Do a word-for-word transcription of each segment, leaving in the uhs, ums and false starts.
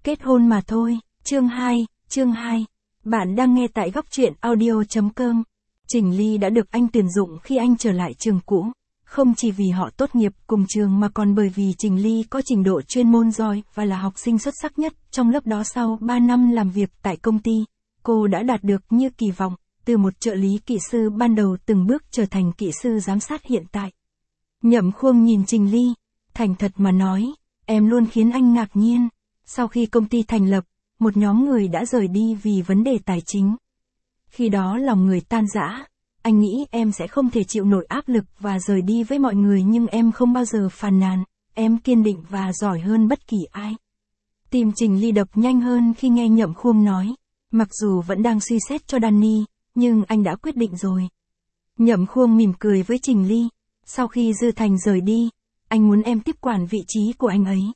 Kết hôn mà thôi, chương hai, chương hai. Bạn đang nghe tại góc truyện audio chấm com. Trình Ly đã được anh tuyển dụng khi anh trở lại trường cũ. Không chỉ vì họ tốt nghiệp cùng trường mà còn bởi vì Trình Ly có trình độ chuyên môn giỏi và là học sinh xuất sắc nhất trong lớp đó. Sau ba năm làm việc tại công ty, cô đã đạt được như kỳ vọng, từ một trợ lý kỹ sư ban đầu từng bước trở thành kỹ sư giám sát hiện tại. Nhậm Khuông nhìn Trình Ly, thành thật mà nói, em luôn khiến anh ngạc nhiên. Sau khi công ty thành lập, một nhóm người đã rời đi vì vấn đề tài chính. Khi đó lòng người tan rã, anh nghĩ em sẽ không thể chịu nổi áp lực và rời đi với mọi người, nhưng em không bao giờ phàn nàn, em kiên định và giỏi hơn bất kỳ ai. Tim Trình Ly đập nhanh hơn khi nghe Nhậm Khuông nói, mặc dù vẫn đang suy xét cho Danny, nhưng anh đã quyết định rồi. Nhậm Khuông mỉm cười với Trình Ly, sau khi Dư Thành rời đi, anh muốn em tiếp quản vị trí của anh ấy.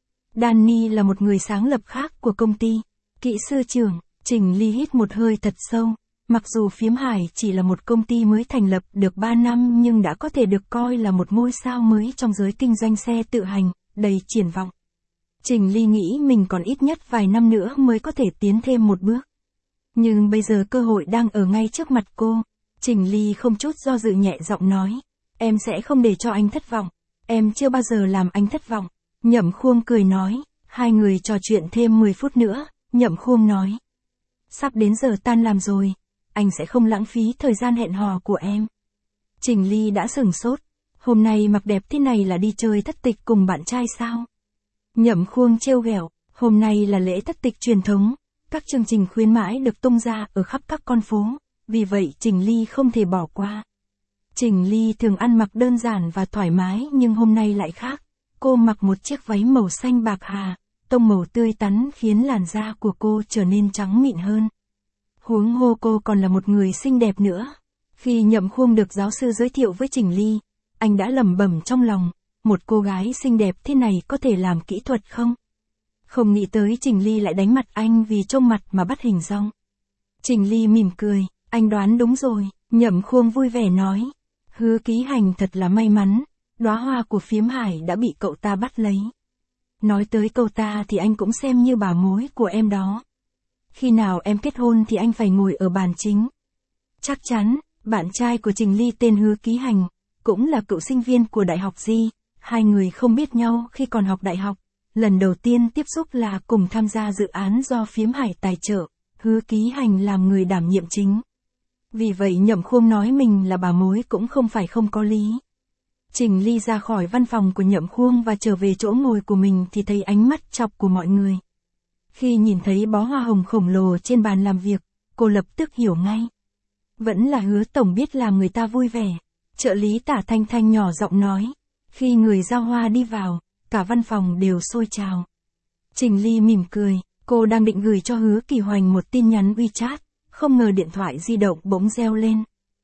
Danny là một người sáng lập khác của công ty. Kỹ sư trưởng, Trình Ly hít một hơi thật sâu. Mặc dù Phiếm Hải chỉ là một công ty mới thành lập được ba năm nhưng đã có thể được coi là một ngôi sao mới trong giới kinh doanh xe tự hành, đầy triển vọng. Trình Ly nghĩ mình còn ít nhất vài năm nữa mới có thể tiến thêm một bước. Nhưng bây giờ cơ hội đang ở ngay trước mặt cô. Trình Ly không chút do dự nhẹ giọng nói, em sẽ không để cho anh thất vọng. Em chưa bao giờ làm anh thất vọng. Nhậm Khuông cười nói, hai người trò chuyện thêm mười phút nữa, Nhậm Khuông nói. Sắp đến giờ tan làm rồi, anh sẽ không lãng phí thời gian hẹn hò của em. Trình Ly đã sửng sốt, hôm nay mặc đẹp thế này là đi chơi thất tịch cùng bạn trai sao? Nhậm Khuông trêu ghẹo, hôm nay là lễ thất tịch truyền thống, các chương trình khuyến mãi được tung ra ở khắp các con phố, vì vậy Trình Ly không thể bỏ qua. Trình Ly thường ăn mặc đơn giản và thoải mái nhưng hôm nay lại khác. Cô mặc một chiếc váy màu xanh bạc hà, tông màu tươi tắn khiến làn da của cô trở nên trắng mịn hơn. Huống hồ cô còn là một người xinh đẹp nữa. Khi Nhậm Khuông được giáo sư giới thiệu với Trình Ly, anh đã lẩm bẩm trong lòng, một cô gái xinh đẹp thế này có thể làm kỹ thuật không? Không nghĩ tới Trình Ly lại đánh mặt anh vì trông mặt mà bắt hình dong. Trình Ly mỉm cười, anh đoán đúng rồi, Nhậm Khuông vui vẻ nói. Hứa Ký Hành thật là may mắn. Đóa hoa của Phiếm Hải đã bị cậu ta bắt lấy. Nói tới cậu ta thì anh cũng xem như bà mối của em đó. Khi nào em kết hôn thì anh phải ngồi ở bàn chính. Chắc chắn, bạn trai của Trình Ly tên Hứa Ký Hành, cũng là cựu sinh viên của Đại học Di. Hai người không biết nhau khi còn học đại học. Lần đầu tiên tiếp xúc là cùng tham gia dự án do Phiếm Hải tài trợ, Hứa Ký Hành làm người đảm nhiệm chính. Vì vậy Nhậm Khuông nói mình là bà mối cũng không phải không có lý. Trình Ly ra khỏi văn phòng của Nhậm Khuông và trở về chỗ ngồi của mình thì thấy ánh mắt chọc của mọi người. Khi nhìn thấy bó hoa hồng khổng lồ trên bàn làm việc, cô lập tức hiểu ngay. Vẫn là Hứa tổng biết làm người ta vui vẻ. Trợ lý Tả Thanh Thanh nhỏ giọng nói. Khi người giao hoa đi vào, cả văn phòng đều sôi trào. Trình Ly mỉm cười, cô đang định gửi cho Hứa Kỳ Hoành một tin nhắn WeChat, không ngờ điện thoại di động bỗng reo lên.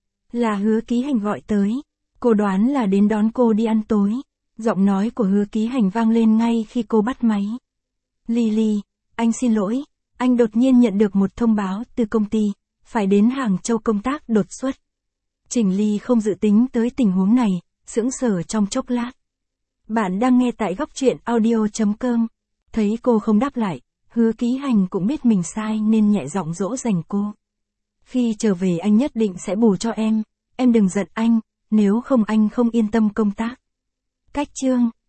Là Hứa Ký Hành gọi tới. Cô đoán là đến đón cô đi ăn tối. Giọng nói của Hứa Ký Hành vang lên ngay khi cô bắt máy. Lily, anh xin lỗi, anh đột nhiên nhận được một thông báo từ công ty, phải đến Hàng Châu công tác đột xuất. Trình Ly không dự tính tới tình huống này, sững sờ trong chốc lát. Bạn đang nghe tại góc truyện audio chấm com. Thấy cô không đáp lại, Hứa Ký Hành cũng biết mình sai nên nhẹ giọng dỗ dành cô. Khi trở về anh nhất định sẽ bù cho em, em đừng giận anh. Nếu không anh không yên tâm công tác. Cách chương